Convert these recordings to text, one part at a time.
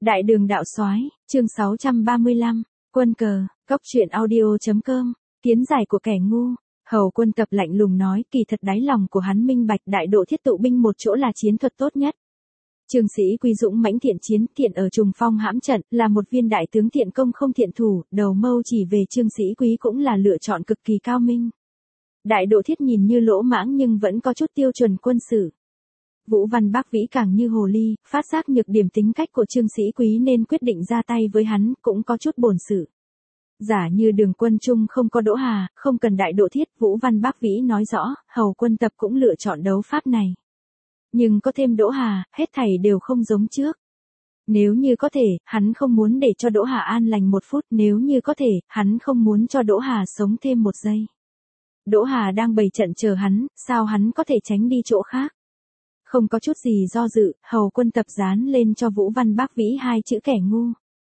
Đại đường đạo soái, chương 635, quân cờ, cóc truyện audio.com, kiến giải của kẻ ngu. Hầu Quân Tập lạnh lùng nói, kỳ thật đáy lòng của hắn minh bạch đại độ thiết tụ binh một chỗ là chiến thuật tốt nhất. Trương Sĩ Quý dũng mãnh thiện chiến, thiện ở trùng phong hãm trận, là một viên đại tướng thiện công không thiện thủ, đầu mâu chỉ về Trương Sĩ Quý cũng là lựa chọn cực kỳ cao minh. Đại độ thiết nhìn như lỗ mãng nhưng vẫn có chút tiêu chuẩn quân sự. Vũ Văn Bác Vĩ càng như hồ ly, phát giác nhược điểm tính cách của Trương Sĩ Quý nên quyết định ra tay với hắn, cũng có chút bổn sự. Giả như Đường Quân Trung không có Đỗ Hà, không cần đại độ thiết, Vũ Văn Bác Vĩ nói rõ, Hầu Quân Tập cũng lựa chọn đấu pháp này. Nhưng có thêm Đỗ Hà, hết thảy đều không giống trước. Nếu như có thể, hắn không muốn để cho Đỗ Hà an lành một phút, nếu như có thể, hắn không muốn cho Đỗ Hà sống thêm một giây. Đỗ Hà đang bày trận chờ hắn, sao hắn có thể tránh đi chỗ khác? Không có chút gì do dự, Hầu Quân Tập dán lên cho Vũ Văn Bác Vĩ hai chữ kẻ ngu.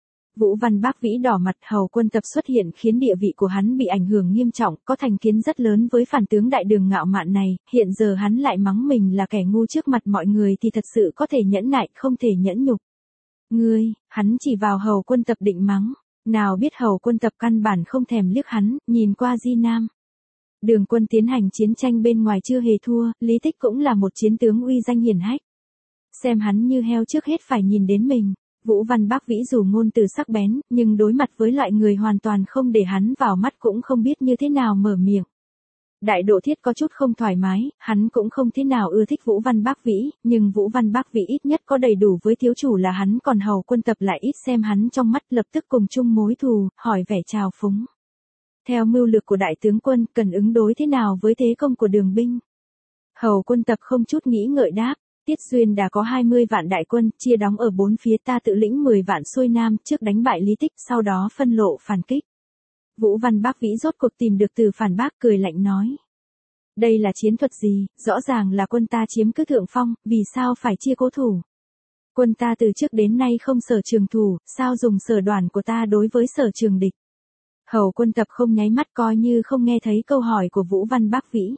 Vũ Văn Bác Vĩ đỏ mặt, Hầu Quân Tập xuất hiện khiến địa vị của hắn bị ảnh hưởng nghiêm trọng, có thành kiến rất lớn với phản tướng đại đường ngạo mạn này, hiện giờ hắn lại mắng mình là kẻ ngu trước mặt mọi người thì thật sự có thể nhẫn nại, không thể nhẫn nhục. Ngươi, hắn chỉ vào Hầu Quân Tập định mắng, nào biết Hầu Quân Tập căn bản không thèm liếc hắn, nhìn qua Di Nam. Đường Quân tiến hành chiến tranh bên ngoài chưa hề thua, Lý Tích cũng là một chiến tướng uy danh hiển hách. Xem hắn như heo trước hết phải nhìn đến mình. Vũ Văn Bác Vĩ dù ngôn từ sắc bén, nhưng đối mặt với loại người hoàn toàn không để hắn vào mắt cũng không biết như thế nào mở miệng. Đại độ thiết có chút không thoải mái, hắn cũng không thế nào ưa thích Vũ Văn Bác Vĩ, nhưng Vũ Văn Bác Vĩ ít nhất có đầy đủ với thiếu chủ là hắn, còn Hầu Quân Tập lại ít xem hắn trong mắt, lập tức cùng chung mối thù, hỏi vẻ trào phúng. Theo mưu lược của đại tướng quân, cần ứng đối thế nào với thế công của Đường binh? Hầu Quân Tập không chút nghĩ ngợi đáp, Tiết Xuyên đã có 20 vạn đại quân, chia đóng ở bốn phía, ta tự lĩnh 10 vạn xuôi nam, trước đánh bại Lý Tích, sau đó phân lộ phản kích. Vũ Văn Bác Vĩ rốt cuộc tìm được từ phản bác, cười lạnh nói. Đây là chiến thuật gì, rõ ràng là quân ta chiếm cứ thượng phong, vì sao phải chia cố thủ? Quân ta từ trước đến nay không sở trường thủ, sao dùng sở đoàn của ta đối với sở trường địch? Hầu Quân Tập không nháy mắt, coi như không nghe thấy câu hỏi của Vũ Văn Bác Vĩ.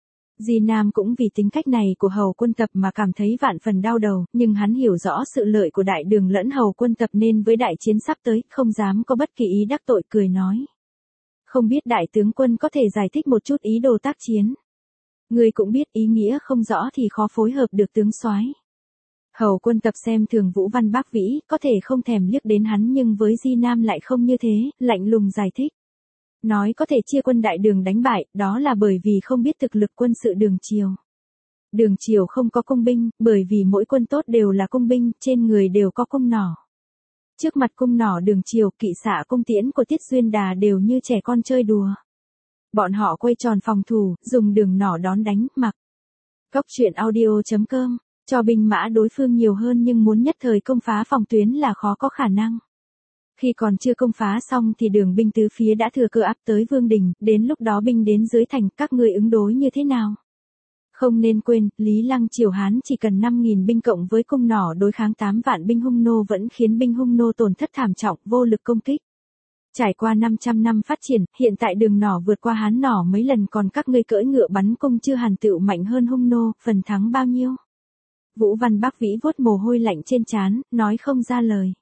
Di Nam cũng vì tính cách này của Hầu Quân Tập mà cảm thấy vạn phần đau đầu, nhưng hắn hiểu rõ sự lợi của đại đường lẫn Hầu Quân Tập nên với đại chiến sắp tới, không dám có bất kỳ ý đắc tội, cười nói. Không biết đại tướng quân có thể giải thích một chút ý đồ tác chiến. Người cũng biết ý nghĩa không rõ thì khó phối hợp được tướng soái. Hầu Quân Tập xem thường Vũ Văn Bác Vĩ, có thể không thèm liếc đến hắn nhưng với Di Nam lại không như thế, lạnh lùng giải thích. Nói có thể chia quân đại đường đánh bại, đó là bởi vì không biết thực lực quân sự Đường Triều. Đường Triều không có cung binh, bởi vì mỗi quân tốt đều là cung binh, trên người đều có cung nỏ. Trước mặt cung nỏ Đường Triều, kỵ xạ cung tiễn của Tiết Xuyên Đà đều như trẻ con chơi đùa. Bọn họ quay tròn phòng thủ, dùng đường nỏ đón đánh, mặc. Cóc truyện audio.com, cho binh mã đối phương nhiều hơn nhưng muốn nhất thời công phá phòng tuyến là khó có khả năng. Khi còn chưa công phá xong thì đường binh tứ phía đã thừa cơ áp tới Vương Đình, đến lúc đó binh đến dưới thành, các ngươi ứng đối như thế nào? Không nên quên, Lý Lăng Triều Hán chỉ cần 5.000 binh cộng với cung nỏ đối kháng 8 vạn binh Hung nô vẫn khiến binh Hung nô tổn thất thảm trọng, vô lực công kích. Trải qua 500 năm phát triển, hiện tại đường nỏ vượt qua Hán nỏ mấy lần, còn các ngươi cưỡi ngựa bắn cung chưa hàn tựu mạnh hơn Hung nô, phần thắng bao nhiêu? Vũ Văn Bác Vĩ vuốt mồ hôi lạnh trên trán, nói không ra lời.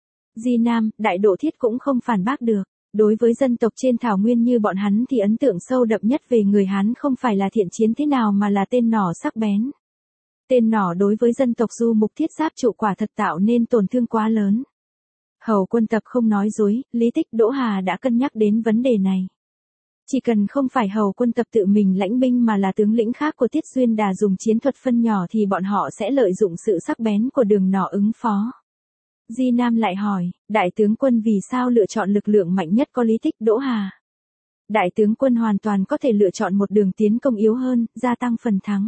Di Nam, đại độ thiết cũng không phản bác được. Đối với dân tộc trên thảo nguyên như bọn hắn thì ấn tượng sâu đậm nhất về người Hán không phải là thiện chiến thế nào mà là tên nỏ sắc bén. Tên nỏ đối với dân tộc du mục thiết giáp trụ quả thật tạo nên tổn thương quá lớn. Hầu Quân Tập không nói dối, Lý Tích, Đỗ Hà đã cân nhắc đến vấn đề này. Chỉ cần không phải Hầu Quân Tập tự mình lãnh binh mà là tướng lĩnh khác của Tiết Xuyên Đà dùng chiến thuật phân nhỏ thì bọn họ sẽ lợi dụng sự sắc bén của đường nỏ ứng phó. Di Nam lại hỏi, đại tướng quân vì sao lựa chọn lực lượng mạnh nhất có Lý Tích, Đỗ Hà? Đại tướng quân hoàn toàn có thể lựa chọn một đường tiến công yếu hơn, gia tăng phần thắng.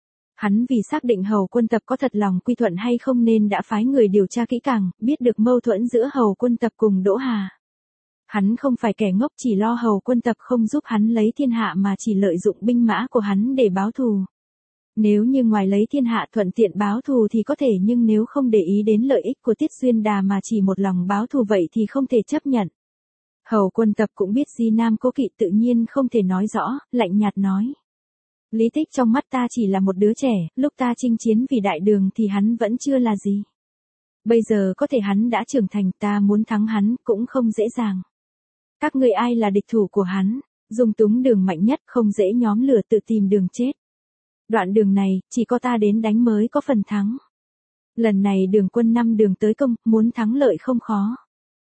Hắn vì xác định Hầu Quân Tập có thật lòng quy thuận hay không nên đã phái người điều tra kỹ càng, biết được mâu thuẫn giữa Hầu Quân Tập cùng Đỗ Hà. Hắn không phải kẻ ngốc, chỉ lo Hầu Quân Tập không giúp hắn lấy thiên hạ mà chỉ lợi dụng binh mã của hắn để báo thù. Nếu như ngoài lấy thiên hạ thuận tiện báo thù thì có thể, nhưng nếu không để ý đến lợi ích của Tiết Xuyên Đà mà chỉ một lòng báo thù vậy thì không thể chấp nhận. Hầu Quân Tập cũng biết Di Nam cố kỵ tự nhiên không thể nói rõ, lạnh nhạt nói. Lý Tích trong mắt ta chỉ là một đứa trẻ, lúc ta chinh chiến vì đại đường thì hắn vẫn chưa là gì. Bây giờ có thể hắn đã trưởng thành, ta muốn thắng hắn cũng không dễ dàng. Các ngươi ai là địch thủ của hắn? Dung Túng Đường mạnh nhất, không dễ nhóm lửa tự tìm đường chết. Đoạn đường này, chỉ có ta đến đánh mới có phần thắng. Lần này Đường Quân 5 đường tới công, muốn thắng lợi không khó.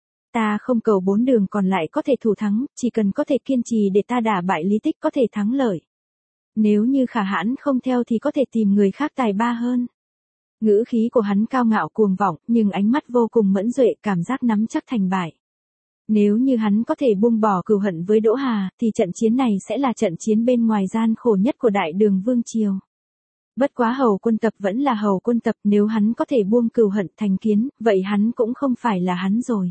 Ta không cầu 4 đường còn lại có thể thủ thắng, chỉ cần có thể kiên trì để ta đả bại Lý Tích có thể thắng lợi. Nếu như Khả Hãn không theo thì có thể tìm người khác tài ba hơn. Ngữ khí của hắn cao ngạo cuồng vọng, nhưng ánh mắt vô cùng mẫn duệ, cảm giác nắm chắc thành bại. Nếu như hắn có thể buông bỏ cừu hận với Đỗ Hà, thì trận chiến này sẽ là trận chiến bên ngoài gian khổ nhất của Đại Đường Vương Triều. Bất quá Hầu Quân Tập vẫn là Hầu Quân Tập, nếu hắn có thể buông cừu hận thành kiến, vậy hắn cũng không phải là hắn rồi.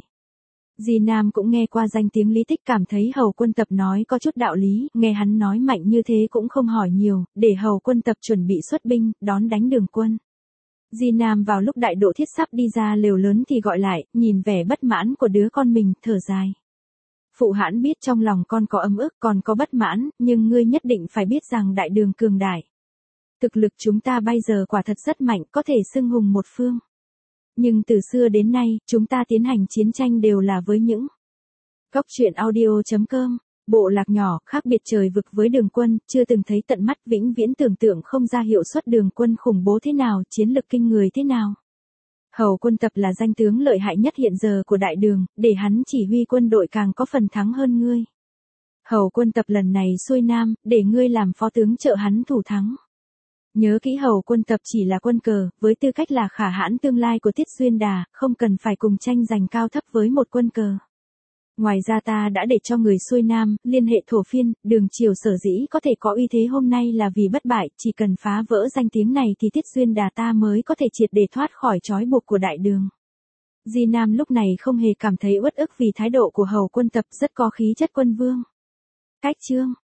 Di Nam cũng nghe qua danh tiếng Lý Tích, cảm thấy Hầu Quân Tập nói có chút đạo lý, nghe hắn nói mạnh như thế cũng không hỏi nhiều, để Hầu Quân Tập chuẩn bị xuất binh, đón đánh Đường Quân. Di Nam vào lúc Đại Độ Thiết sắp đi ra lều lớn thì gọi lại, nhìn vẻ bất mãn của đứa con mình, thở dài. Phụ Hãn biết trong lòng con có ấm ức, còn có bất mãn, nhưng ngươi nhất định phải biết rằng Đại Đường cường đại. Thực lực chúng ta bây giờ quả thật rất mạnh, có thể xưng hùng một phương. Nhưng từ xưa đến nay, chúng ta tiến hành chiến tranh đều là với những Cóc truyện audio.com. Bộ lạc nhỏ, khác biệt trời vực với Đường Quân, chưa từng thấy tận mắt, vĩnh viễn tưởng tượng không ra hiệu suất Đường Quân khủng bố thế nào, chiến lực kinh người thế nào. Hầu Quân Tập là danh tướng lợi hại nhất hiện giờ của Đại Đường, để hắn chỉ huy quân đội càng có phần thắng hơn ngươi. Hầu Quân Tập lần này xuôi nam, để ngươi làm phó tướng trợ hắn thủ thắng. Nhớ kỹ Hầu Quân Tập chỉ là quân cờ, với tư cách là Khả Hãn tương lai của Tiết Xuyên Đà, không cần phải cùng tranh giành cao thấp với một quân cờ. Ngoài ra ta đã để cho người xuôi nam, liên hệ Thổ Phiên, Đường Triều sở dĩ có thể có uy thế hôm nay là vì bất bại, chỉ cần phá vỡ danh tiếng này thì Tiết Xuyên Đà ta mới có thể triệt để thoát khỏi trói buộc của Đại Đường. Di Nam lúc này không hề cảm thấy uất ức vì thái độ của Hầu Quân Tập, rất có khí chất quân vương. Cách chương